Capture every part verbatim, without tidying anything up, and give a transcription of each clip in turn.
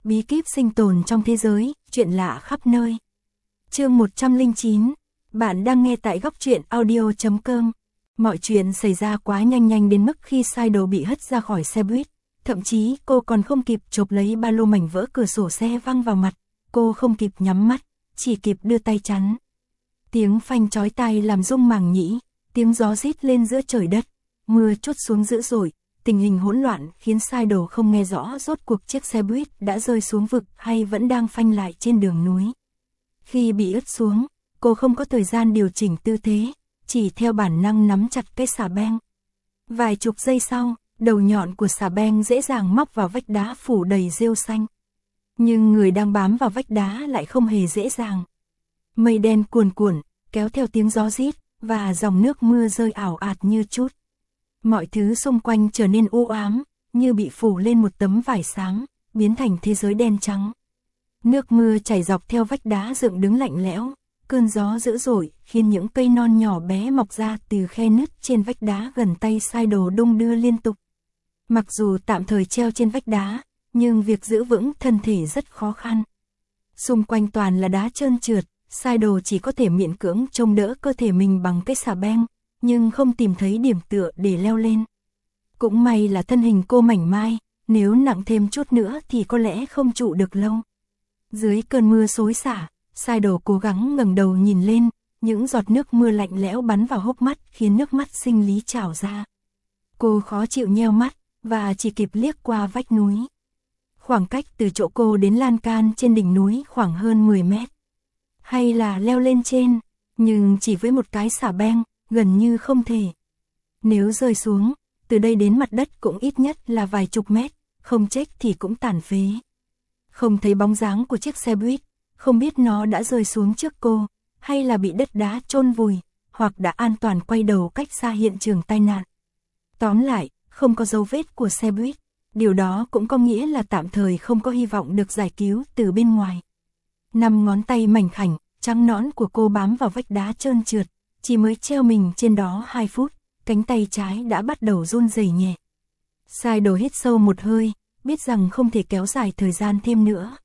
bí kíp sinh tồn trong thế giới, chuyện lạ khắp nơi. Chương một trăm lẻ chín, bạn đang nghe tại góc truyện audio chấm com. Mọi chuyện xảy ra quá nhanh nhanh đến mức khi Shido bị hất ra khỏi xe buýt, thậm chí cô còn không kịp chộp lấy ba lô, mảnh vỡ cửa sổ xe văng vào mặt, cô không kịp nhắm mắt, chỉ kịp đưa tay chắn. Tiếng phanh chói tai làm rung màng nhĩ, tiếng gió rít lên giữa trời đất, mưa trút xuống dữ dội, tình hình hỗn loạn khiến Shido không nghe rõ rốt cuộc chiếc xe buýt đã rơi xuống vực hay vẫn đang phanh lại trên đường núi. Khi bị ướt xuống, cô không có thời gian điều chỉnh tư thế, chỉ theo bản năng nắm chặt cái xà beng. Vài chục giây sau, đầu nhọn của xà beng dễ dàng móc vào vách đá phủ đầy rêu xanh. Nhưng người đang bám vào vách đá lại không hề dễ dàng. Mây đen cuồn cuộn, kéo theo tiếng gió rít, và dòng nước mưa rơi ảo ạt như trút. Mọi thứ xung quanh trở nên u ám, như bị phủ lên một tấm vải xám, biến thành thế giới đen trắng. Nước mưa chảy dọc theo vách đá dựng đứng lạnh lẽo, cơn gió dữ dội khiến những cây non nhỏ bé mọc ra từ khe nứt trên vách đá gần tay Shido đung đưa liên tục. Mặc dù tạm thời treo trên vách đá, nhưng việc giữ vững thân thể rất khó khăn. Xung quanh toàn là đá trơn trượt, Shido chỉ có thể miễn cưỡng trông đỡ cơ thể mình bằng cái xà beng, nhưng không tìm thấy điểm tựa để leo lên. Cũng may là thân hình cô mảnh mai, nếu nặng thêm chút nữa thì có lẽ không trụ được lâu. Dưới cơn mưa xối xả, Shido cố gắng ngẩng đầu nhìn lên, những giọt nước mưa lạnh lẽo bắn vào hốc mắt khiến nước mắt sinh lý trào ra. Cô khó chịu nheo mắt, và chỉ kịp liếc qua vách núi. Khoảng cách từ chỗ cô đến lan can trên đỉnh núi khoảng hơn mười mét. Hay là leo lên trên, nhưng chỉ với một cái xà beng, gần như không thể. Nếu rơi xuống, từ đây đến mặt đất cũng ít nhất là vài chục mét, không chết thì cũng tàn phế. Không thấy bóng dáng của chiếc xe buýt, không biết nó đã rơi xuống trước cô, hay là bị đất đá chôn vùi, hoặc đã an toàn quay đầu cách xa hiện trường tai nạn. Tóm lại, không có dấu vết của xe buýt, điều đó cũng có nghĩa là tạm thời không có hy vọng được giải cứu từ bên ngoài. Năm ngón tay mảnh khảnh, trắng nõn của cô bám vào vách đá trơn trượt, chỉ mới treo mình trên đó hai phút, cánh tay trái đã bắt đầu run rẩy nhẹ. Shido hít sâu một hơi, biết rằng không thể kéo dài thời gian thêm nữa.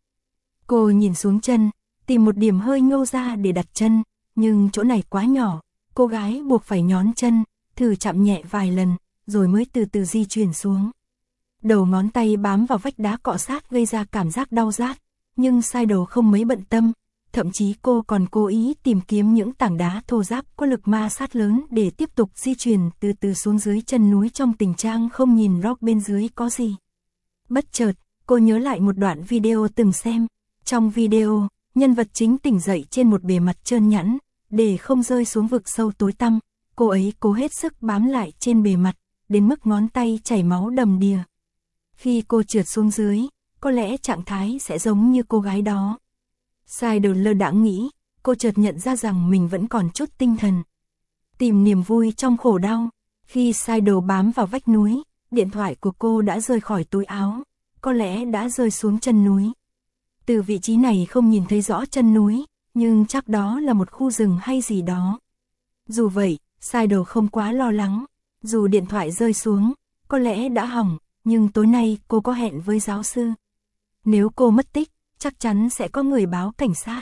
Cô nhìn xuống chân, tìm một điểm hơi ngâu ra để đặt chân, nhưng chỗ này quá nhỏ, cô gái buộc phải nhón chân, thử chạm nhẹ vài lần, rồi mới từ từ di chuyển xuống. Đầu ngón tay bám vào vách đá cọ sát gây ra cảm giác đau rát, nhưng Shido không mấy bận tâm, thậm chí cô còn cố ý tìm kiếm những tảng đá thô ráp có lực ma sát lớn để tiếp tục di chuyển từ từ xuống dưới chân núi trong tình trạng không nhìn rõ bên dưới có gì. Bất chợt, cô nhớ lại một đoạn video từng xem. Trong video, nhân vật chính tỉnh dậy trên một bề mặt trơn nhẵn, để không rơi xuống vực sâu tối tăm, cô ấy cố hết sức bám lại trên bề mặt, đến mức ngón tay chảy máu đầm đìa. Khi cô trượt xuống dưới, có lẽ trạng thái sẽ giống như cô gái đó. Shido lơ đãng nghĩ, cô chợt nhận ra rằng mình vẫn còn chút tinh thần. Tìm niềm vui trong khổ đau, khi Shido bám vào vách núi, điện thoại của cô đã rơi khỏi túi áo, có lẽ đã rơi xuống chân núi. Từ vị trí này không nhìn thấy rõ chân núi, nhưng chắc đó là một khu rừng hay gì đó. Dù vậy, Shido không quá lo lắng, dù điện thoại rơi xuống, có lẽ đã hỏng, nhưng tối nay cô có hẹn với giáo sư. Nếu cô mất tích, chắc chắn sẽ có người báo cảnh sát.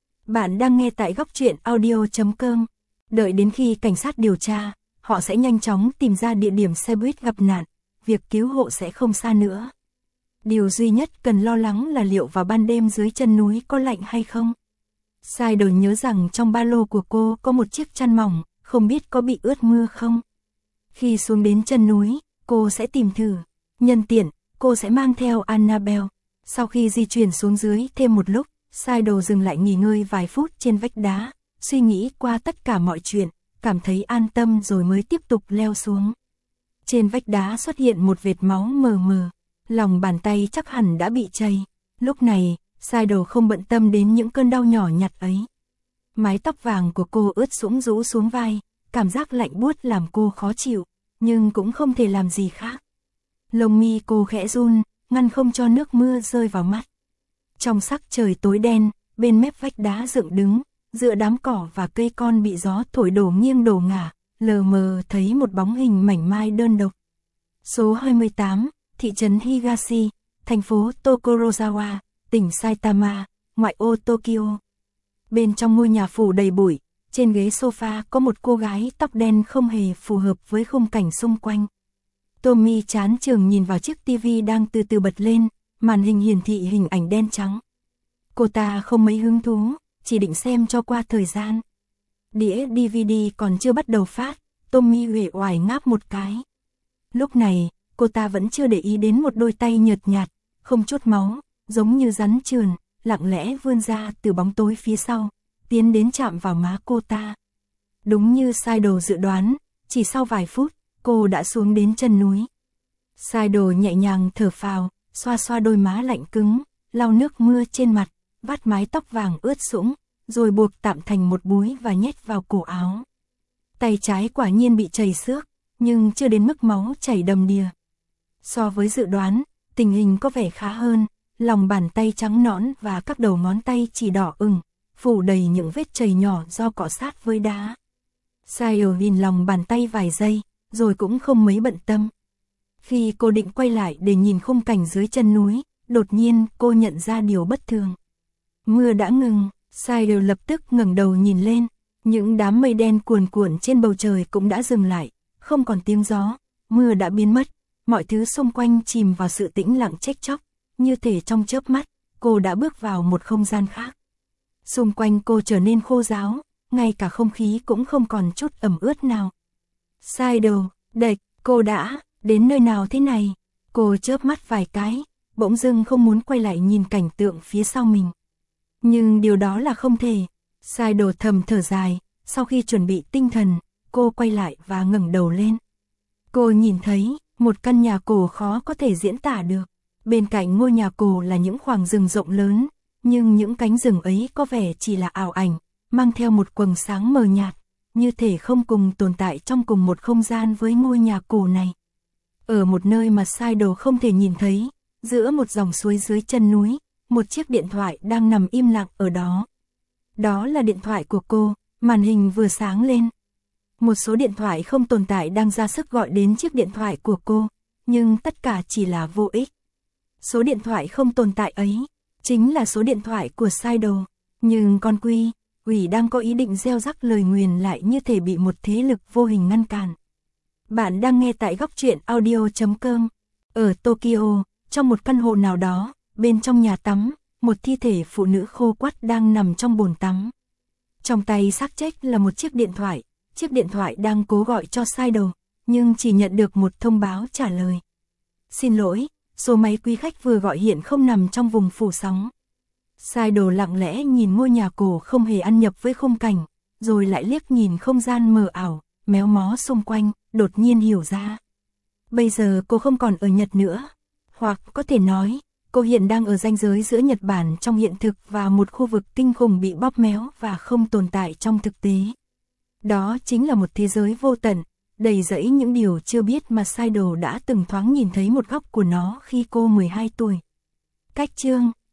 Bạn đang nghe tại góc truyện audio chấm com. Đợi đến khi cảnh sát điều tra, họ sẽ nhanh chóng tìm ra địa điểm xe buýt gặp nạn, việc cứu hộ sẽ không xa nữa. Điều duy nhất cần lo lắng là liệu vào ban đêm dưới chân núi có lạnh hay không. Shido nhớ rằng trong ba lô của cô có một chiếc chăn mỏng, không biết có bị ướt mưa không. Khi xuống đến chân núi, cô sẽ tìm thử. Nhân tiện, cô sẽ mang theo Annabelle. Sau khi di chuyển xuống dưới thêm một lúc, Shido dừng lại nghỉ ngơi vài phút trên vách đá, suy nghĩ qua tất cả mọi chuyện, cảm thấy an tâm rồi mới tiếp tục leo xuống. Trên vách đá xuất hiện một vệt máu mờ mờ, lòng bàn tay chắc hẳn đã bị chảy. Lúc này, Shido không bận tâm đến những cơn đau nhỏ nhặt ấy. Mái tóc vàng của cô ướt sũng rũ xuống vai, cảm giác lạnh buốt làm cô khó chịu, nhưng cũng không thể làm gì khác. Lông mi cô khẽ run, ngăn không cho nước mưa rơi vào mắt. Trong sắc trời tối đen, bên mép vách đá dựng đứng, giữa đám cỏ và cây con bị gió thổi đổ nghiêng đổ ngả, lờ mờ thấy một bóng hình mảnh mai đơn độc. Số hai mươi tám, thị trấn Higashi, thành phố Tokorozawa, tỉnh Saitama, ngoại ô Tokyo. Bên trong ngôi nhà phủ đầy bụi, trên ghế sofa có một cô gái tóc đen không hề phù hợp với khung cảnh xung quanh. Tommy chán chường nhìn vào chiếc tivi đang từ từ bật lên, màn hình hiển thị hình ảnh đen trắng. Cô ta không mấy hứng thú, chỉ định xem cho qua thời gian. Đĩa đê vê đê còn chưa bắt đầu phát, Tommy uể oải ngáp một cái. Lúc này, cô ta vẫn chưa để ý đến một đôi tay nhợt nhạt, không chút máu, giống như rắn trườn, lặng lẽ vươn ra từ bóng tối phía sau, tiến đến chạm vào má cô ta. Đúng như Shido dự đoán, chỉ sau vài phút, cô đã xuống đến chân núi. Shido nhẹ nhàng thở phào, xoa xoa đôi má lạnh cứng, lau nước mưa trên mặt, vắt mái tóc vàng ướt sũng, rồi buộc tạm thành một búi và nhét vào cổ áo. Tay trái quả nhiên bị chảy xước, nhưng chưa đến mức máu chảy đầm đìa. So với dự đoán, tình hình có vẻ khá hơn, lòng bàn tay trắng nõn và các đầu ngón tay chỉ đỏ ửng, phủ đầy những vết chảy nhỏ do cọ sát với đá. Shido nhìn lòng bàn tay vài giây, rồi cũng không mấy bận tâm. Khi cô định quay lại để nhìn khung cảnh dưới chân núi, đột nhiên cô nhận ra điều bất thường. Mưa đã ngừng, Shido lập tức ngẩng đầu nhìn lên, những đám mây đen cuồn cuộn trên bầu trời cũng đã dừng lại, không còn tiếng gió, mưa đã biến mất, mọi thứ xung quanh chìm vào sự tĩnh lặng chết chóc, như thể trong chớp mắt, cô đã bước vào một không gian khác. Xung quanh cô trở nên khô ráo, ngay cả không khí cũng không còn chút ẩm ướt nào. Shido, đệch, cô đã đến nơi nào thế này? Cô chớp mắt vài cái, bỗng dưng không muốn quay lại nhìn cảnh tượng phía sau mình. Nhưng điều đó là không thể. Shido thầm thở dài, sau khi chuẩn bị tinh thần, cô quay lại và ngẩng đầu lên. Cô nhìn thấy một căn nhà cổ khó có thể diễn tả được. Bên cạnh ngôi nhà cổ là những khoảng rừng rộng lớn, nhưng những cánh rừng ấy có vẻ chỉ là ảo ảnh, mang theo một quầng sáng mờ nhạt, như thể không cùng tồn tại trong cùng một không gian với ngôi nhà cổ này. Ở một nơi mà Shido không thể nhìn thấy, giữa một dòng suối dưới chân núi, một chiếc điện thoại đang nằm im lặng ở đó. Đó là điện thoại của cô, màn hình vừa sáng lên. Một số điện thoại không tồn tại đang ra sức gọi đến chiếc điện thoại của cô, nhưng tất cả chỉ là vô ích. Số điện thoại không tồn tại ấy, chính là số điện thoại của Shido, nhưng con Quy, quỷ đang có ý định gieo rắc lời nguyền lại như thể bị một thế lực vô hình ngăn cản. Bạn đang nghe tại góc truyện audio chấm com. Ở Tokyo, trong một căn hộ nào đó, bên trong nhà tắm, một thi thể phụ nữ khô quắt đang nằm trong bồn tắm. Trong tay xác chết là một chiếc điện thoại, chiếc điện thoại đang cố gọi cho Shido, nhưng chỉ nhận được một thông báo trả lời. Xin lỗi, số máy quý khách vừa gọi hiện không nằm trong vùng phủ sóng. Shido lặng lẽ nhìn ngôi nhà cổ không hề ăn nhập với khung cảnh, rồi lại liếc nhìn không gian mờ ảo, méo mó xung quanh, đột nhiên hiểu ra. Bây giờ cô không còn ở Nhật nữa, hoặc có thể nói, cô hiện đang ở ranh giới giữa Nhật Bản trong hiện thực và một khu vực kinh khủng bị bóp méo và không tồn tại trong thực tế. Đó chính là một thế giới vô tận, đầy rẫy những điều chưa biết mà Shido đã từng thoáng nhìn thấy một góc của nó khi cô mười hai tuổi. Cách chương